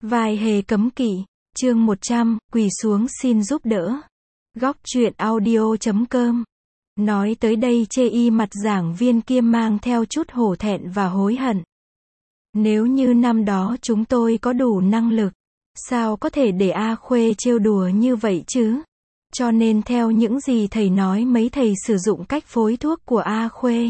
Vài hề cấm kỵ, chương 100, quỳ xuống xin giúp đỡ. Góc truyện audio.com. Nói tới đây chê y mặt giảng viên kia mang theo chút hổ thẹn và hối hận. Nếu như năm đó chúng tôi có đủ năng lực, sao có thể để A Khuê trêu đùa như vậy chứ? Cho nên theo những gì thầy nói mấy thầy sử dụng cách phối thuốc của A Khuê.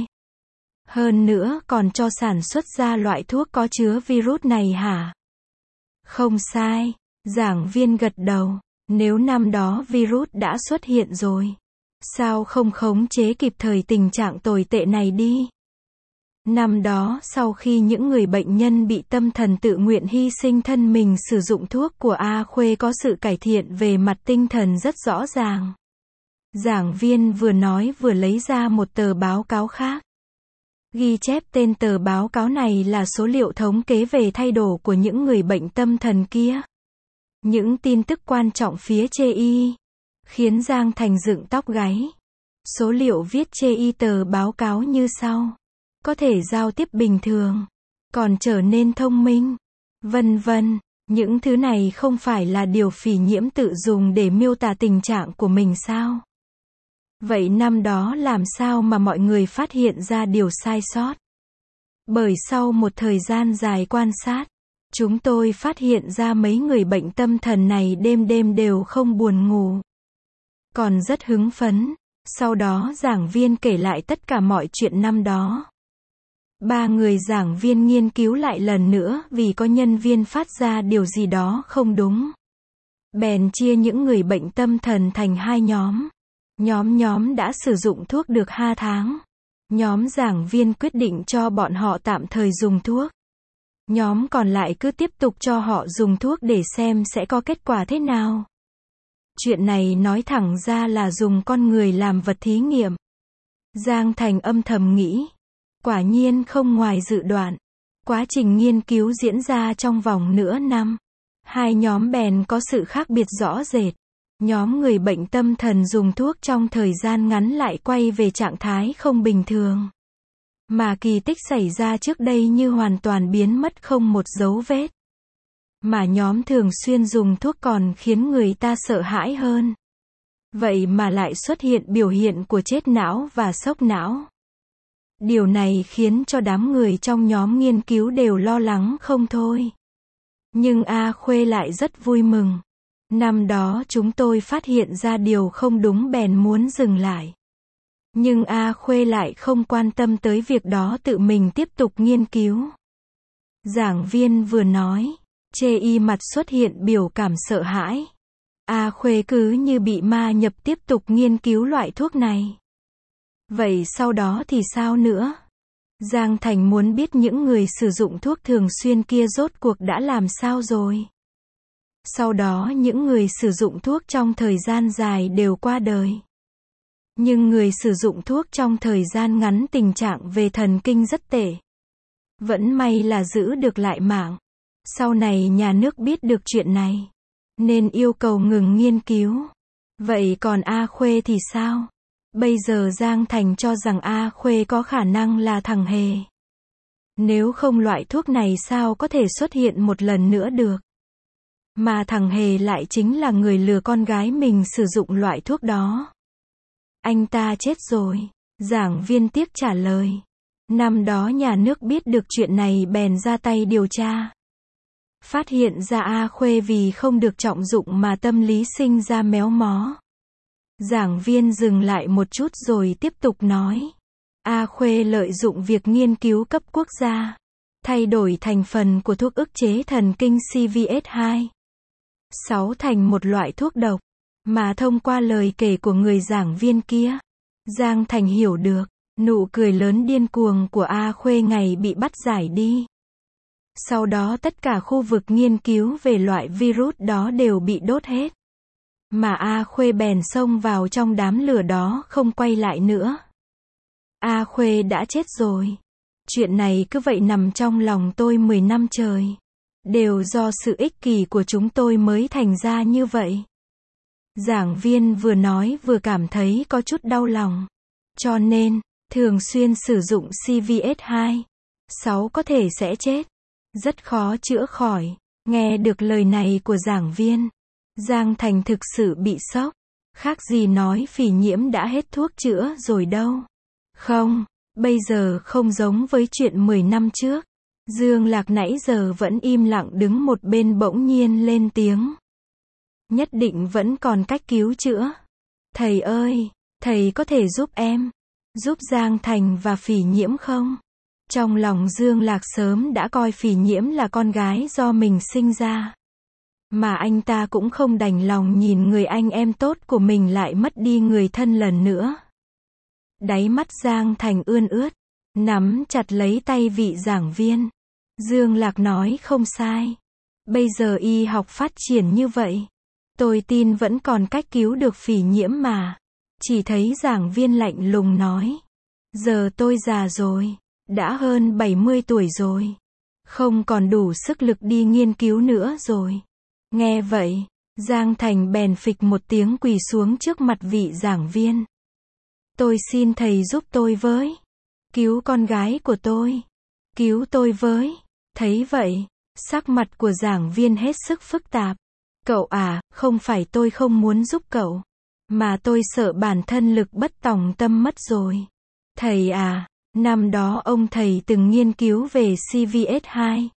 Hơn nữa còn cho sản xuất ra loại thuốc có chứa virus này hả? Không sai, giảng viên gật đầu. Nếu năm đó virus đã xuất hiện rồi, sao không khống chế kịp thời tình trạng tồi tệ này đi? Năm đó sau khi những người bệnh nhân bị tâm thần tự nguyện hy sinh thân mình sử dụng thuốc của A Khuê có sự cải thiện về mặt tinh thần rất rõ ràng. Giảng viên vừa nói vừa lấy ra một tờ báo cáo khác. Ghi chép tên tờ báo cáo này là số liệu thống kế về thay đổi của những người bệnh tâm thần kia. Những tin tức quan trọng phía chê y, khiến Giang Thành dựng tóc gáy. Số liệu viết chê y tờ báo cáo như sau. Có thể giao tiếp bình thường, còn trở nên thông minh, vân vân. Những thứ này không phải là điều phỉ nhiễm tự dùng để miêu tả tình trạng của mình sao? Vậy năm đó làm sao mà mọi người phát hiện ra điều sai sót? Bởi sau một thời gian dài quan sát, chúng tôi phát hiện ra mấy người bệnh tâm thần này đêm đêm đều không buồn ngủ, còn rất hứng phấn. Sau đó giảng viên kể lại tất cả mọi chuyện năm đó. Ba người giảng viên nghiên cứu lại lần nữa vì có nhân viên phát ra điều gì đó không đúng. Bèn chia những người bệnh tâm thần thành hai nhóm. Nhóm đã sử dụng thuốc được 2 tháng. Nhóm giảng viên quyết định cho bọn họ tạm thời dùng thuốc. Nhóm còn lại cứ tiếp tục cho họ dùng thuốc để xem sẽ có kết quả thế nào. Chuyện này nói thẳng ra là dùng con người làm vật thí nghiệm. Giang Thành âm thầm nghĩ. Quả nhiên không ngoài dự đoán. Quá trình nghiên cứu diễn ra trong vòng nửa năm. Hai nhóm bèn có sự khác biệt rõ rệt. Nhóm người bệnh tâm thần dùng thuốc trong thời gian ngắn lại quay về trạng thái không bình thường. Mà kỳ tích xảy ra trước đây như hoàn toàn biến mất không một dấu vết. Mà nhóm thường xuyên dùng thuốc còn khiến người ta sợ hãi hơn. Vậy mà lại xuất hiện biểu hiện của chết não và sốc não. Điều này khiến cho đám người trong nhóm nghiên cứu đều lo lắng không thôi. Nhưng A Khuê lại rất vui mừng. Năm đó chúng tôi phát hiện ra điều không đúng bèn muốn dừng lại. Nhưng A Khuê lại không quan tâm tới việc đó, tự mình tiếp tục nghiên cứu. Giảng viên vừa nói, chê y mặt xuất hiện biểu cảm sợ hãi. A Khuê cứ như bị ma nhập tiếp tục nghiên cứu loại thuốc này. Vậy sau đó thì sao nữa? Giang Thành muốn biết những người sử dụng thuốc thường xuyên kia rốt cuộc đã làm sao rồi. Sau đó những người sử dụng thuốc trong thời gian dài đều qua đời. Nhưng người sử dụng thuốc trong thời gian ngắn tình trạng về thần kinh rất tệ. Vẫn may là giữ được lại mạng. Sau này nhà nước biết được chuyện này, nên yêu cầu ngừng nghiên cứu. Vậy còn A Khuê thì sao? Bây giờ Giang Thành cho rằng A Khuê có khả năng là thằng hề. Nếu không loại thuốc này sao có thể xuất hiện một lần nữa được? Mà thằng hề lại chính là người lừa con gái mình sử dụng loại thuốc đó. Anh ta chết rồi. Giảng viên tiếc trả lời. Năm đó nhà nước biết được chuyện này bèn ra tay điều tra. Phát hiện ra A Khuê vì không được trọng dụng mà tâm lý sinh ra méo mó. Giảng viên dừng lại một chút rồi tiếp tục nói. A Khuê lợi dụng việc nghiên cứu cấp quốc gia, thay đổi thành phần của thuốc ức chế thần kinh CVS2 6 thành một loại thuốc độc. Mà thông qua lời kể của người giảng viên kia, Giang Thành hiểu được, nụ cười lớn điên cuồng của A Khuê ngày bị bắt giải đi. Sau đó tất cả khu vực nghiên cứu về loại virus đó đều bị đốt hết. Mà A Khuê bèn xông vào trong đám lửa đó không quay lại nữa. A Khuê đã chết rồi. Chuyện này cứ vậy nằm trong lòng tôi 10 năm trời. Đều do sự ích kỷ của chúng tôi mới thành ra như vậy. Giảng viên vừa nói vừa cảm thấy có chút đau lòng. Cho nên, thường xuyên sử dụng CVS2 6 có thể sẽ chết. Rất khó chữa khỏi. Nghe được lời này của giảng viên, Giang Thành thực sự bị sốc. Khác gì nói Phỉ Nhiễm đã hết thuốc chữa rồi đâu. Không, bây giờ không giống với chuyện 10 năm trước. Dương Lạc nãy giờ vẫn im lặng đứng một bên bỗng nhiên lên tiếng. Nhất định vẫn còn cách cứu chữa. Thầy ơi, thầy có thể giúp em, giúp Giang Thành và Phỉ Nhiễm không? Trong lòng Dương Lạc sớm đã coi Phỉ Nhiễm là con gái do mình sinh ra. Mà anh ta cũng không đành lòng nhìn người anh em tốt của mình lại mất đi người thân lần nữa. Đáy mắt Giang Thành ươn ướt, nắm chặt lấy tay vị giảng viên. Dương Lạc nói không sai. Bây giờ y học phát triển như vậy, tôi tin vẫn còn cách cứu được Phỉ Nhiễm mà. Chỉ thấy giảng viên lạnh lùng nói. Giờ tôi già rồi, đã hơn 70 tuổi rồi. Không còn đủ sức lực đi nghiên cứu nữa rồi. Nghe vậy, Giang Thành bèn phịch một tiếng quỳ xuống trước mặt vị giảng viên. Tôi xin thầy giúp tôi với. Cứu con gái của tôi. Cứu tôi với. Thấy vậy, sắc mặt của giảng viên hết sức phức tạp. Cậu à, không phải tôi không muốn giúp cậu, mà tôi sợ bản thân lực bất tòng tâm mất rồi. Thầy à, năm đó ông thầy từng nghiên cứu về CVS2.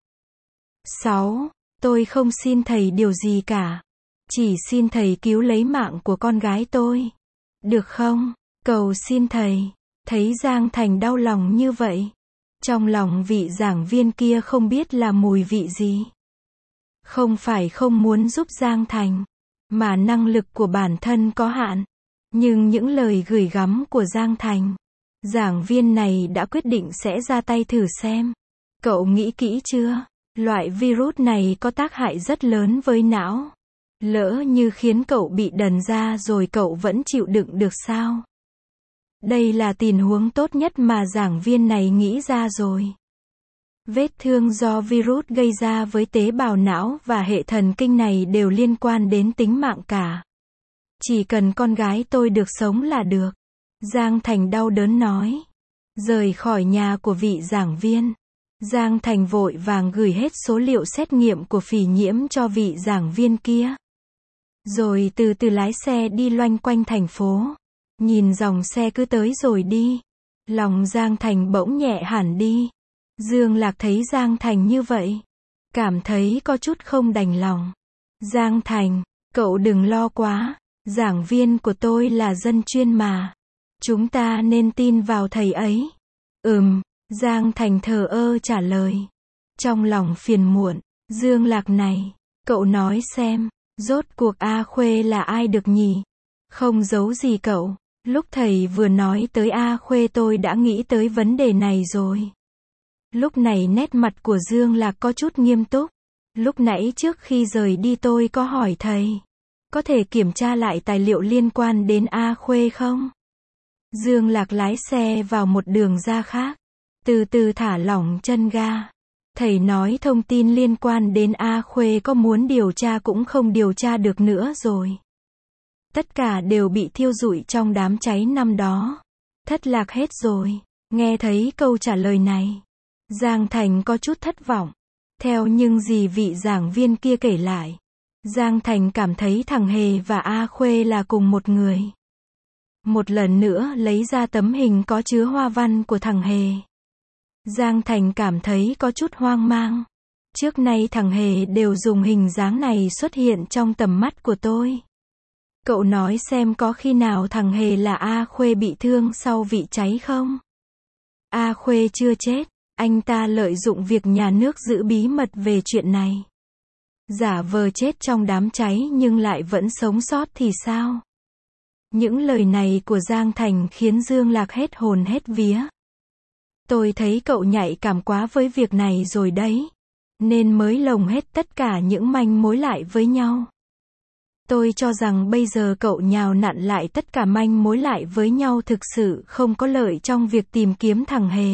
6. Tôi không xin thầy điều gì cả. Chỉ xin thầy cứu lấy mạng của con gái tôi. Được không? Cầu xin thầy. Thấy Giang Thành đau lòng như vậy, trong lòng vị giảng viên kia không biết là mùi vị gì. Không phải không muốn giúp Giang Thành, mà năng lực của bản thân có hạn. Nhưng những lời gửi gắm của Giang Thành, giảng viên này đã quyết định sẽ ra tay thử xem. Cậu nghĩ kỹ chưa? Loại virus này có tác hại rất lớn với não. Lỡ như khiến cậu bị đần ra rồi cậu vẫn chịu đựng được sao? Đây là tình huống tốt nhất mà giảng viên này nghĩ ra rồi. Vết thương do virus gây ra với tế bào não và hệ thần kinh này đều liên quan đến tính mạng cả. Chỉ cần con gái tôi được sống là được. Giang Thành đau đớn nói. Rời khỏi nhà của vị giảng viên, Giang Thành vội vàng gửi hết số liệu xét nghiệm của Phỉ Nhiễm cho vị giảng viên kia. Rồi từ từ lái xe đi loanh quanh thành phố. Nhìn dòng xe cứ tới rồi đi. Lòng Giang Thành bỗng nhẹ hẳn đi. Dương Lạc thấy Giang Thành như vậy, cảm thấy có chút không đành lòng. Giang Thành, cậu đừng lo quá. Giảng viên của tôi là dân chuyên mà. Chúng ta nên tin vào thầy ấy. Giang Thành thờ ơ trả lời. Trong lòng phiền muộn. Dương Lạc này, cậu nói xem, rốt cuộc A Khuê là ai được nhỉ? Không giấu gì cậu. Lúc thầy vừa nói tới A Khuê tôi đã nghĩ tới vấn đề này rồi. Lúc này nét mặt của Dương Lạc có chút nghiêm túc. Lúc nãy trước khi rời đi tôi có hỏi thầy, có thể kiểm tra lại tài liệu liên quan đến A Khuê không? Dương Lạc lái xe vào một đường ra khác, từ từ thả lỏng chân ga. Thầy nói thông tin liên quan đến A Khuê có muốn điều tra cũng không điều tra được nữa rồi. Tất cả đều bị thiêu rụi trong đám cháy năm đó. Thất lạc hết rồi. Nghe thấy câu trả lời này, Giang Thành có chút thất vọng. Theo những gì vị giảng viên kia kể lại, Giang Thành cảm thấy thằng Hề và A Khuê là cùng một người. Một lần nữa lấy ra tấm hình có chứa hoa văn của thằng Hề. Giang Thành cảm thấy có chút hoang mang. Trước nay thằng Hề đều dùng hình dáng này xuất hiện trong tầm mắt của tôi. Cậu nói xem có khi nào thằng Hề là A Khuê bị thương sau vị cháy không? A Khuê chưa chết, anh ta lợi dụng việc nhà nước giữ bí mật về chuyện này. Giả vờ chết trong đám cháy nhưng lại vẫn sống sót thì sao? Những lời này của Giang Thành khiến Dương Lạc hết hồn hết vía. Tôi thấy cậu nhạy cảm quá với việc này rồi đấy, nên mới lồng hết tất cả những manh mối lại với nhau. Tôi cho rằng bây giờ cậu nhào nặn lại tất cả manh mối lại với nhau thực sự không có lợi trong việc tìm kiếm thằng Hề.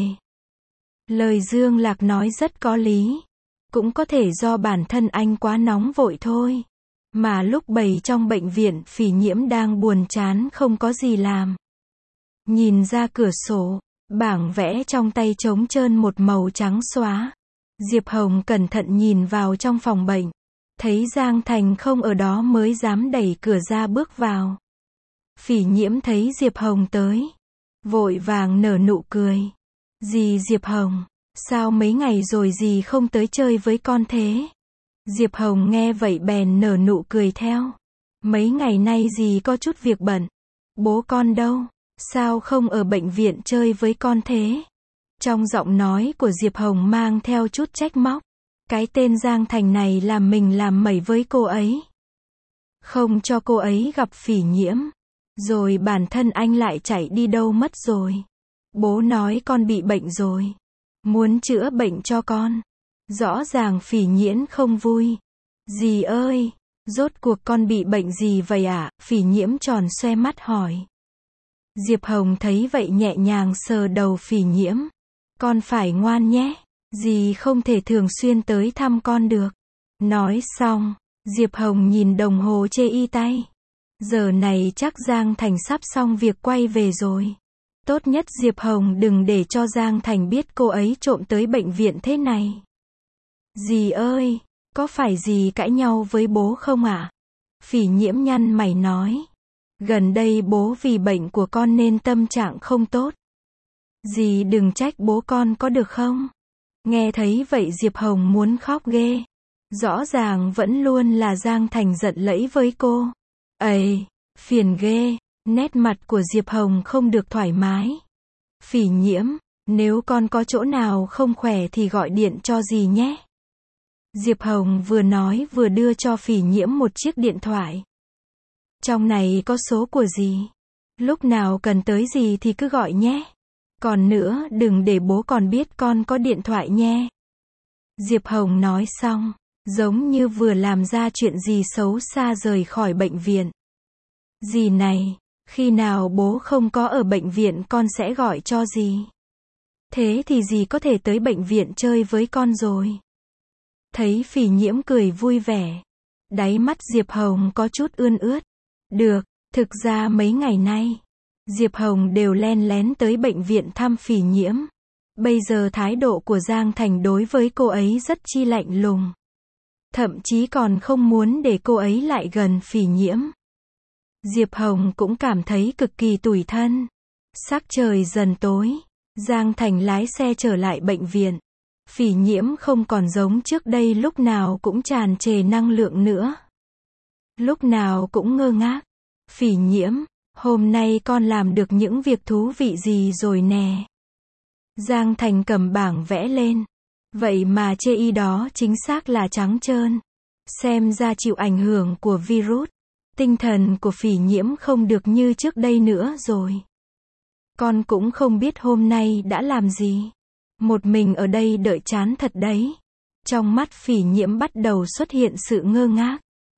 Lời Dương Lạc nói rất có lý. Cũng có thể do bản thân anh quá nóng vội thôi. Mà lúc bầy trong bệnh viện Phỉ Nhiễm đang buồn chán không có gì làm. Nhìn ra cửa sổ, bảng vẽ trong tay trống trơn một màu trắng xóa. Diệp Hồng cẩn thận nhìn vào trong phòng bệnh. Thấy Giang Thành không ở đó mới dám đẩy cửa ra bước vào. Phỉ Nhiễm thấy Diệp Hồng tới. Vội vàng nở nụ cười. Dì Diệp Hồng, sao mấy ngày rồi dì không tới chơi với con thế? Diệp Hồng nghe vậy bèn nở nụ cười theo. Mấy ngày nay dì có chút việc bận. Bố con đâu? Sao không ở bệnh viện chơi với con thế? Trong giọng nói của Diệp Hồng mang theo chút trách móc. Cái tên Giang Thành này làm mình làm mẩy với cô ấy. Không cho cô ấy gặp Phỉ Nhiễm. Rồi bản thân anh lại chạy đi đâu mất rồi. Bố nói con bị bệnh rồi. Muốn chữa bệnh cho con. Rõ ràng Phỉ Nhiễm không vui. Dì ơi, rốt cuộc con bị bệnh gì vậy ạ? Phỉ Nhiễm tròn xoe mắt hỏi. Diệp Hồng thấy vậy nhẹ nhàng sờ đầu Phỉ Nhiễm. Con phải ngoan nhé. Dì không thể thường xuyên tới thăm con được. Nói xong, Diệp Hồng nhìn đồng hồ chê y tay. Giờ này chắc Giang Thành sắp xong việc quay về rồi. Tốt nhất Diệp Hồng đừng để cho Giang Thành biết cô ấy trộm tới bệnh viện thế này. Dì ơi, có phải dì cãi nhau với bố không ạ? Phỉ Nhiễm nhăn mày nói. Gần đây bố vì bệnh của con nên tâm trạng không tốt. Dì đừng trách bố con có được không? Nghe thấy vậy Diệp Hồng muốn khóc ghê. Rõ ràng vẫn luôn là Giang Thành giận lẫy với cô. Ây, phiền ghê. Nét mặt của Diệp Hồng không được thoải mái. Phỉ Nhiễm, nếu con có chỗ nào không khỏe thì gọi điện cho dì nhé. Diệp Hồng vừa nói vừa đưa cho Phỉ Nhiễm một chiếc điện thoại. Trong này có số của dì. Lúc nào cần tới dì thì cứ gọi nhé. Còn nữa, đừng để bố con biết con có điện thoại nhé. Diệp Hồng nói xong, giống như vừa làm ra chuyện gì xấu xa rời khỏi bệnh viện. Dì này, khi nào bố không có ở bệnh viện con sẽ gọi cho dì. Thế thì dì có thể tới bệnh viện chơi với con rồi. Thấy Phỉ Nhiễm cười vui vẻ. Đáy mắt Diệp Hồng có chút ươn ướt. Được, thực ra mấy ngày nay, Diệp Hồng đều len lén tới bệnh viện thăm Phỉ Nhiễm. Bây giờ thái độ của Giang Thành đối với cô ấy rất chi lạnh lùng. Thậm chí còn không muốn để cô ấy lại gần Phỉ Nhiễm. Diệp Hồng cũng cảm thấy cực kỳ tủi thân. Sắc trời dần tối. Giang Thành lái xe trở lại bệnh viện. Phỉ Nhiễm không còn giống trước đây lúc nào cũng tràn trề năng lượng nữa. Lúc nào cũng ngơ ngác. Phỉ Nhiễm, hôm nay con làm được những việc thú vị gì rồi nè. Giang Thành cầm bảng vẽ lên. Vậy mà chê y đó chính xác là trắng trơn. Xem ra chịu ảnh hưởng của virus. Tinh thần của Phỉ Nhiễm không được như trước đây nữa rồi. Con cũng không biết hôm nay đã làm gì. Một mình ở đây đợi chán thật đấy. Trong mắt Phỉ Nhiễm bắt đầu xuất hiện sự ngơ ngác.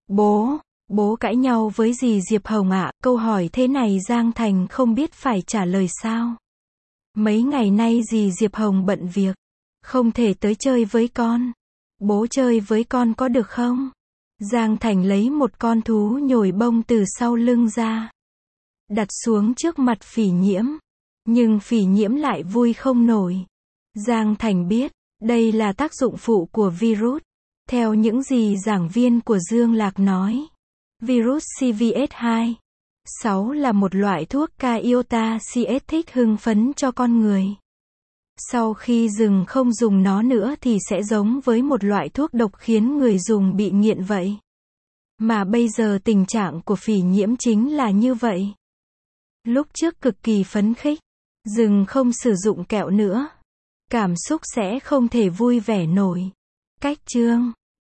Bố cãi nhau với dì Diệp Hồng ạ? Câu hỏi thế này Giang Thành không biết phải trả lời sao. Mấy ngày nay dì Diệp Hồng bận việc. Không thể tới chơi với con. Bố chơi với con có được không? Giang Thành lấy một con thú nhồi bông từ sau lưng ra. Đặt xuống trước mặt Phỉ Nhiễm. Nhưng Phỉ Nhiễm lại vui không nổi. Giang Thành biết, đây là tác dụng phụ của virus. Theo những gì giảng viên của Dương Lạc nói, virus CVS2 6 là một loại thuốc K-iota-CS hưng phấn cho con người. Sau khi dừng không dùng nó nữa thì sẽ giống với một loại thuốc độc khiến người dùng bị nghiện vậy. Mà bây giờ tình trạng của Phỉ Nhiễm chính là như vậy. Lúc trước cực kỳ phấn khích, dừng không sử dụng kẹo nữa. Cảm xúc sẽ không thể vui vẻ nổi. Cách chương